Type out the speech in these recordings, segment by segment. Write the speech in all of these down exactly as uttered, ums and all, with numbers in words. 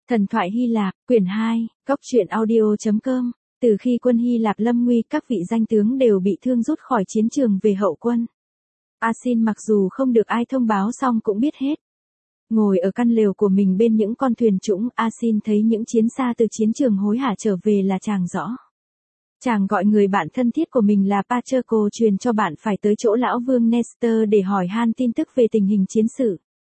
Thần thoại Hy Lạp, quyển hai, góc truyện audio chấm com. Từ khi quân Hy Lạp lâm nguy, các vị danh tướng đều bị thương rút khỏi chiến trường về hậu quân. Asin mặc dù không được ai thông báo xong cũng biết hết. Ngồi ở căn lều của mình bên những con thuyền trũng, Asin thấy những chiến xa từ chiến trường hối hả trở về là chàng rõ. Chàng gọi người bạn thân thiết của mình là Patroclo truyền cho bạn phải tới chỗ lão vương Nestor để hỏi han tin tức về tình hình chiến sự.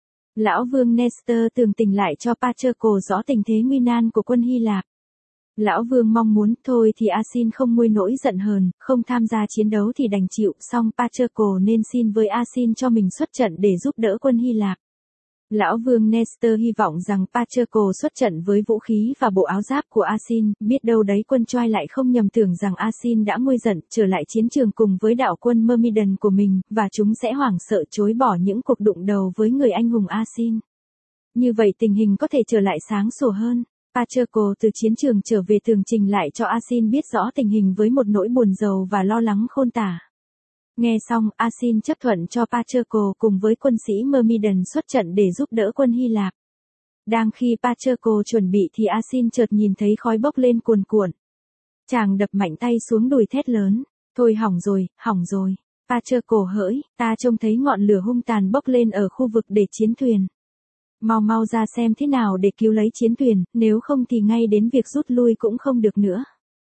Lão vương Nestor tường tình lại cho Patroclo rõ tình thế nguy nan của quân Hy Lạp. Lão vương mong muốn thôi thì Asin không nguôi nỗi giận hờn, không tham gia chiến đấu thì đành chịu, song Patroclo nên xin với Asin cho mình xuất trận để giúp đỡ quân Hy Lạp. Lão vương Nestor hy vọng rằng Patroclo xuất trận với vũ khí và bộ áo giáp của Asin, biết đâu đấy quân Troy lại không nhầm tưởng rằng Asin đã nguôi giận trở lại chiến trường cùng với đạo quân Myrmidon của mình, và chúng sẽ hoảng sợ chối bỏ những cuộc đụng đầu với người anh hùng Asin. Như vậy tình hình có thể trở lại sáng sủa hơn. Patroclo từ chiến trường trở về tường trình lại cho Asin biết rõ tình hình với một nỗi buồn rầu và lo lắng khôn tả. Nghe xong, Asin chấp thuận cho Patroclo cùng với quân sĩ Myrmidon xuất trận để giúp đỡ quân Hy Lạp. Đang khi Patroclo chuẩn bị thì Asin chợt nhìn thấy khói bốc lên cuồn cuộn. Chàng đập mạnh tay xuống đùi thét lớn, thôi hỏng rồi, hỏng rồi. Patroclo hỡi, ta trông thấy ngọn lửa hung tàn bốc lên ở khu vực để chiến thuyền. Mau mau ra xem thế nào để cứu lấy chiến thuyền, nếu không thì ngay đến việc rút lui cũng không được nữa.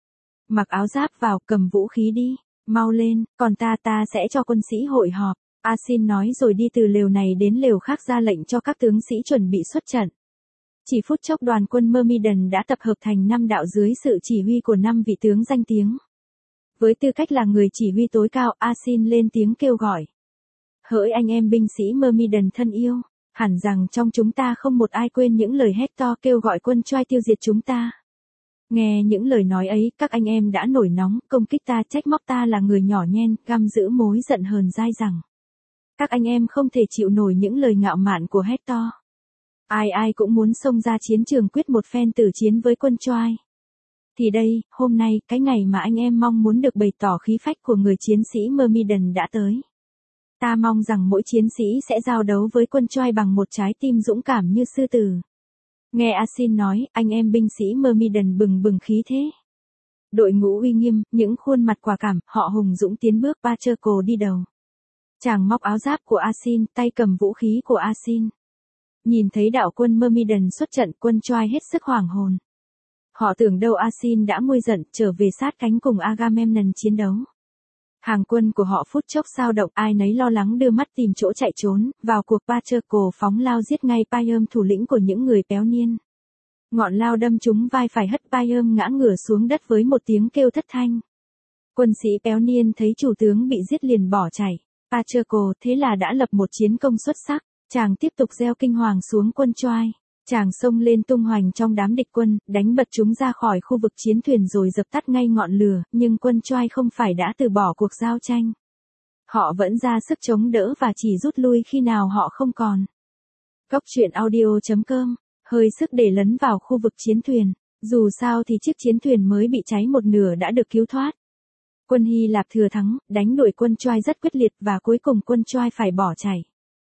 Mặc áo giáp vào, cầm vũ khí đi. Mau lên, còn ta ta sẽ cho quân sĩ hội họp. Asin nói rồi đi từ lều này đến lều khác ra lệnh cho các tướng sĩ chuẩn bị xuất trận. Chỉ phút chốc đoàn quân Myrmidon đã tập hợp thành năm đạo dưới sự chỉ huy của năm vị tướng danh tiếng. Với tư cách là người chỉ huy tối cao, Asin lên tiếng kêu gọi. Hỡi anh em binh sĩ Myrmidon thân yêu, hẳn rằng trong chúng ta không một ai quên những lời hét to kêu gọi quân Troy tiêu diệt chúng ta. Nghe những lời nói ấy, các anh em đã nổi nóng, công kích ta, trách móc ta là người nhỏ nhen, găm giữ mối giận hờn dai dẳng. Các anh em không thể chịu nổi những lời ngạo mạn của Hector. Ai ai cũng muốn xông ra chiến trường quyết một phen tử chiến với quân Troy. Thì đây, hôm nay, cái ngày mà anh em mong muốn được bày tỏ khí phách của người chiến sĩ Myrmidon đã tới. Ta mong rằng mỗi chiến sĩ sẽ giao đấu với quân Troy bằng một trái tim dũng cảm như sư tử. Nghe Asin nói, anh em binh sĩ Myrmidon bừng bừng khí thế. Đội ngũ uy nghiêm, những khuôn mặt quả cảm, họ hùng dũng tiến bước. Patroclo đi đầu. Chàng móc áo giáp của Asin, tay cầm vũ khí của Asin. Nhìn thấy đạo quân Myrmidon xuất trận, quân Troy hết sức hoảng hồn. Họ tưởng đâu Asin đã nguôi giận, trở về sát cánh cùng Agamemnon chiến đấu. Hàng quân của họ phút chốc xao động, ai nấy lo lắng đưa mắt tìm chỗ chạy trốn, vào cuộc. Patroclo phóng lao giết ngay Priam, thủ lĩnh của những người béo niên. Ngọn lao đâm trúng vai phải, hất Priam ngã ngửa xuống đất với một tiếng kêu thất thanh. Quân sĩ béo niên thấy chủ tướng bị giết liền bỏ chạy. Patroclo thế là đã lập một chiến công xuất sắc, chàng tiếp tục gieo kinh hoàng xuống quân Troy. Chàng xông lên tung hoành trong đám địch quân, đánh bật chúng ra khỏi khu vực chiến thuyền rồi dập tắt ngay ngọn lửa, nhưng quân Troy không phải đã từ bỏ cuộc giao tranh. Họ vẫn ra sức chống đỡ và chỉ rút lui khi nào họ không còn. Góc truyện audio chấm com, hơi sức để lấn vào khu vực chiến thuyền, dù sao thì chiếc chiến thuyền mới bị cháy một nửa đã được cứu thoát. Quân Hy Lạp thừa thắng, đánh đuổi quân Troy rất quyết liệt và cuối cùng quân Troy phải bỏ chạy.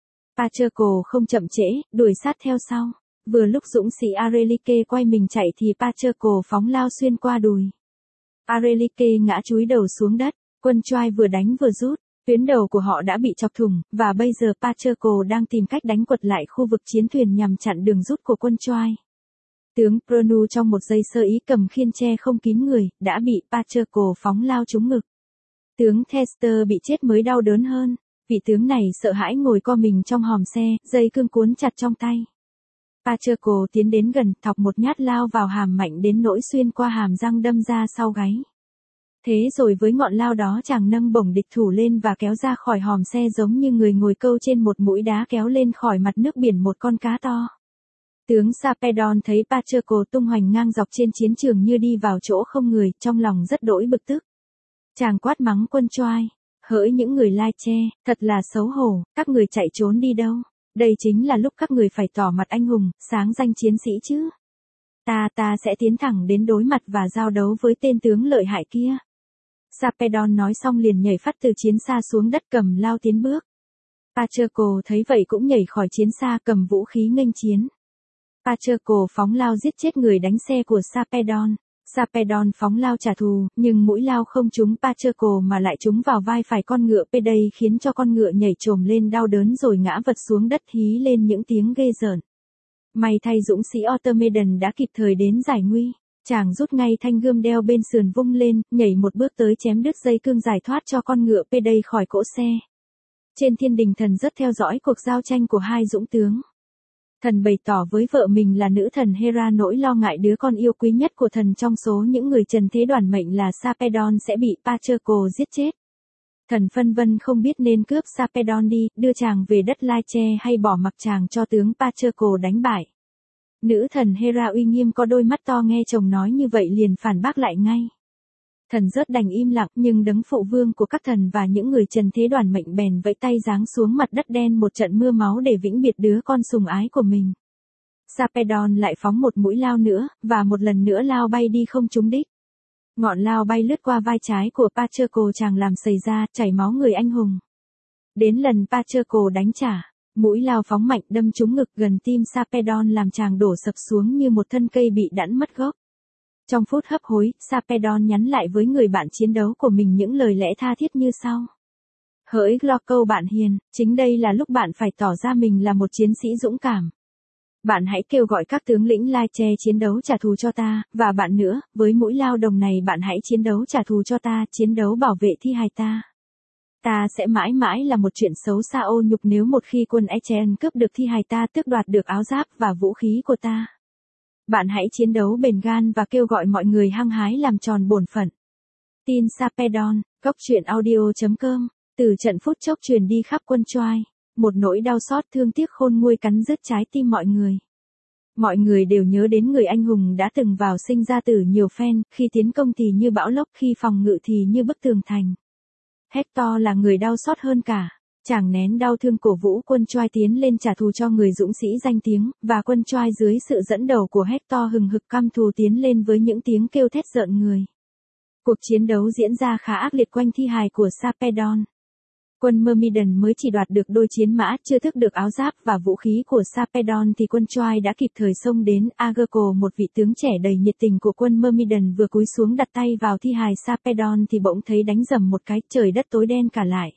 Patroclo không chậm trễ, đuổi sát theo sau. Vừa lúc dũng sĩ Arelike quay mình chạy thì Patroclo phóng lao xuyên qua đùi. Arelike ngã chúi đầu xuống đất, quân Troy vừa đánh vừa rút, tuyến đầu của họ đã bị chọc thủng, và bây giờ Patroclo đang tìm cách đánh quật lại khu vực chiến thuyền nhằm chặn đường rút của quân Troy. Tướng Pronu trong một giây sơ ý cầm khiên tre không kín người, đã bị Patroclo phóng lao trúng ngực. Tướng Thester bị chết mới đau đớn hơn, vị tướng này sợ hãi ngồi co mình trong hòm xe, dây cương cuốn chặt trong tay. Patroclo tiến đến gần, thọc một nhát lao vào hàm mạnh đến nỗi xuyên qua hàm răng đâm ra sau gáy. Thế rồi với ngọn lao đó chàng nâng bổng địch thủ lên và kéo ra khỏi hòm xe giống như người ngồi câu trên một mũi đá kéo lên khỏi mặt nước biển một con cá to. Tướng Sarpedon thấy Patroclo tung hoành ngang dọc trên chiến trường như đi vào chỗ không người, trong lòng rất đỗi bực tức. Chàng quát mắng quân Troy, hỡi những người lai che, thật là xấu hổ, các người chạy trốn đi đâu? Đây chính là lúc các người phải tỏ mặt anh hùng, sáng danh chiến sĩ chứ. Ta ta sẽ tiến thẳng đến đối mặt và giao đấu với tên tướng lợi hại kia. Sarpedon nói xong liền nhảy phắt từ chiến xa xuống đất cầm lao tiến bước. Patroclo thấy vậy cũng nhảy khỏi chiến xa cầm vũ khí nghênh chiến. Pacherco phóng lao giết chết người đánh xe của Sarpedon. Sarpedon phóng lao trả thù, nhưng mũi lao không trúng Pacherco mà lại trúng vào vai phải con ngựa P đây khiến cho con ngựa nhảy trồm lên đau đớn rồi ngã vật xuống đất hí lên những tiếng ghê rợn. May thay dũng sĩ Automedon đã kịp thời đến giải nguy. Chàng rút ngay thanh gươm đeo bên sườn vung lên, nhảy một bước tới chém đứt dây cương giải thoát cho con ngựa P đây khỏi cỗ xe. Trên thiên đình thần rất theo dõi cuộc giao tranh của hai dũng tướng. Thần bày tỏ với vợ mình là nữ thần Hera nỗi lo ngại đứa con yêu quý nhất của thần trong số những người trần thế đoản mệnh là Sarpedon sẽ bị Pacherco giết chết. Thần phân vân không biết nên cướp Sarpedon đi, đưa chàng về đất Lai Che hay bỏ mặc chàng cho tướng Pacherco đánh bại. Nữ thần Hera uy nghiêm có đôi mắt to nghe chồng nói như vậy liền phản bác lại ngay. Thần rớt đành im lặng nhưng đấng phụ vương của các thần và những người trần thế đoản mệnh bèn vẫy tay giáng xuống mặt đất đen một trận mưa máu để vĩnh biệt đứa con sùng ái của mình. Sarpedon lại phóng một mũi lao nữa, và một lần nữa lao bay đi không trúng đích. Ngọn lao bay lướt qua vai trái của Pacherco chàng làm sầy ra, chảy máu người anh hùng. Đến lần Pacherco đánh trả, mũi lao phóng mạnh đâm trúng ngực gần tim Sarpedon làm chàng đổ sập xuống như một thân cây bị đẵn mất gốc. Trong phút hấp hối, Sarpedon nhắn lại với người bạn chiến đấu của mình những lời lẽ tha thiết như sau. Hỡi Glauco bạn hiền, chính đây là lúc bạn phải tỏ ra mình là một chiến sĩ dũng cảm. Bạn hãy kêu gọi các tướng lĩnh Lai Che chiến đấu trả thù cho ta, và bạn nữa, với mũi lao đồng này bạn hãy chiến đấu trả thù cho ta, chiến đấu bảo vệ thi hài ta. Ta sẽ mãi mãi là một chuyện xấu xa ô nhục nếu một khi quân Aegean cướp được thi hài ta tước đoạt được áo giáp và vũ khí của ta. Bạn hãy chiến đấu bền gan và kêu gọi mọi người hăng hái làm tròn bổn phận. Tin Sarpedon, góc truyện audio chấm com, từ trận phút chốc truyền đi khắp quân Troy, một nỗi đau xót thương tiếc khôn nguôi cắn rứt trái tim mọi người. Mọi người đều nhớ đến người anh hùng đã từng vào sinh ra tử nhiều phen, khi tiến công thì như bão lốc, khi phòng ngự thì như bức tường thành. Hector là người đau xót hơn cả. Chàng nén đau thương cổ vũ quân Troy tiến lên trả thù cho người dũng sĩ danh tiếng, và quân Troy dưới sự dẫn đầu của Hector hừng hực căm thù tiến lên với những tiếng kêu thét rợn người. Cuộc chiến đấu diễn ra khá ác liệt quanh thi hài của Sarpedon. Quân Myrmidon mới chỉ đoạt được đôi chiến mã, chưa thức được áo giáp và vũ khí của Sarpedon thì quân Troy đã kịp thời xông đến. Agerco, một vị tướng trẻ đầy nhiệt tình của quân Myrmidon vừa cúi xuống đặt tay vào thi hài Sarpedon thì bỗng thấy đánh rầm một cái, trời đất tối đen cả lại.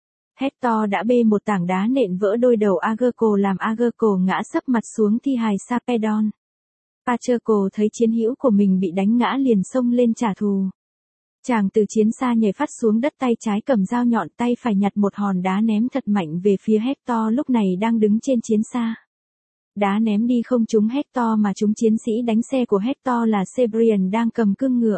Hector đã bê một tảng đá nện vỡ đôi đầu Agerco làm Agerco ngã sấp mặt xuống thi hài Sarpedon. Pacherco thấy chiến hữu của mình bị đánh ngã liền xông lên trả thù. Chàng từ chiến xa nhảy phát xuống đất, tay trái cầm dao nhọn, tay phải nhặt một hòn đá ném thật mạnh về phía Hector lúc này đang đứng trên chiến xa. Đá ném đi không trúng Hector mà trúng chiến sĩ đánh xe của Hector là Cebrian đang cầm cương ngựa.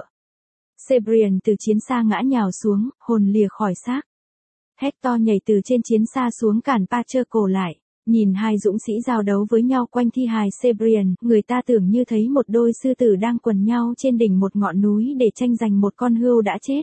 Cebrian từ chiến xa ngã nhào xuống, hồn lìa khỏi xác. Hector nhảy từ trên chiến xa xuống cản Pacherco lại. Nhìn hai dũng sĩ giao đấu với nhau quanh thi hài Cebrian, người ta tưởng như thấy một đôi sư tử đang quần nhau trên đỉnh một ngọn núi để tranh giành một con hươu đã chết.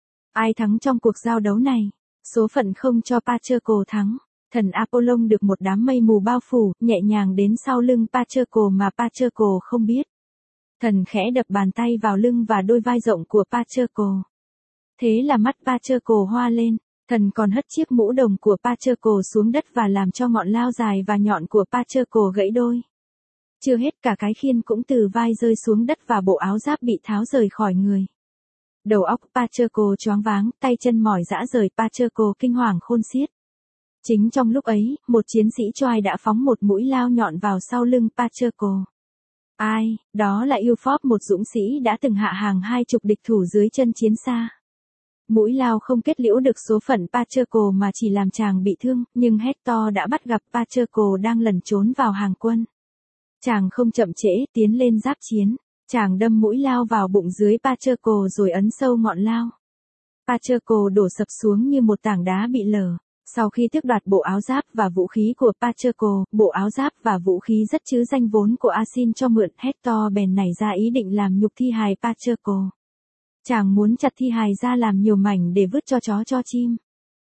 Ai thắng trong cuộc giao đấu này? Số phận không cho Pacherco thắng. Thần Apollon được một đám mây mù bao phủ, nhẹ nhàng đến sau lưng Pacherco mà Pacherco không biết. Thần khẽ đập bàn tay vào lưng và đôi vai rộng của Pacherco. Thế là mắt Pacherco hoa lên. Thần còn hất chiếc mũ đồng của Pacherco xuống đất và làm cho ngọn lao dài và nhọn của Pacherco gãy đôi. Chưa hết, cả cái khiên cũng từ vai rơi xuống đất và bộ áo giáp bị tháo rời khỏi người. Đầu óc Pacherco choáng váng, tay chân mỏi rã rời, Pacherco kinh hoàng khôn xiết. Chính trong lúc ấy, một chiến sĩ Troy đã phóng một mũi lao nhọn vào sau lưng Pacherco. Ai, đó là Euphorbe, một dũng sĩ đã từng hạ hàng hai chục địch thủ dưới chân chiến xa. Mũi lao không kết liễu được số phận Pacherco mà chỉ làm chàng bị thương, nhưng Hector đã bắt gặp Pacherco đang lẩn trốn vào hàng quân. Chàng không chậm trễ, tiến lên giáp chiến. Chàng đâm mũi lao vào bụng dưới Pacherco rồi ấn sâu ngọn lao. Pacherco đổ sập xuống như một tảng đá bị lở. Sau khi tước đoạt bộ áo giáp và vũ khí của Pacherco, bộ áo giáp và vũ khí rất chứ danh vốn của Asin cho mượn, Hector bèn nảy ra ý định làm nhục thi hài Pacherco. Chàng muốn chặt thi hài ra làm nhiều mảnh để vứt cho chó cho chim.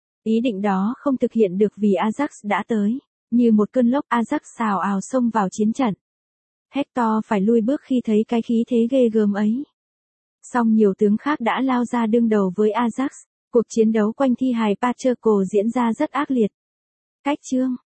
Ý định đó không thực hiện được vì Ajax đã tới. Như một cơn lốc, Ajax xào ào xông vào chiến trận. Hector phải lui bước khi thấy cái khí thế ghê gớm ấy. Song nhiều tướng khác đã lao ra đương đầu với Ajax. Cuộc chiến đấu quanh thi hài Pacherco diễn ra rất ác liệt. Cách chương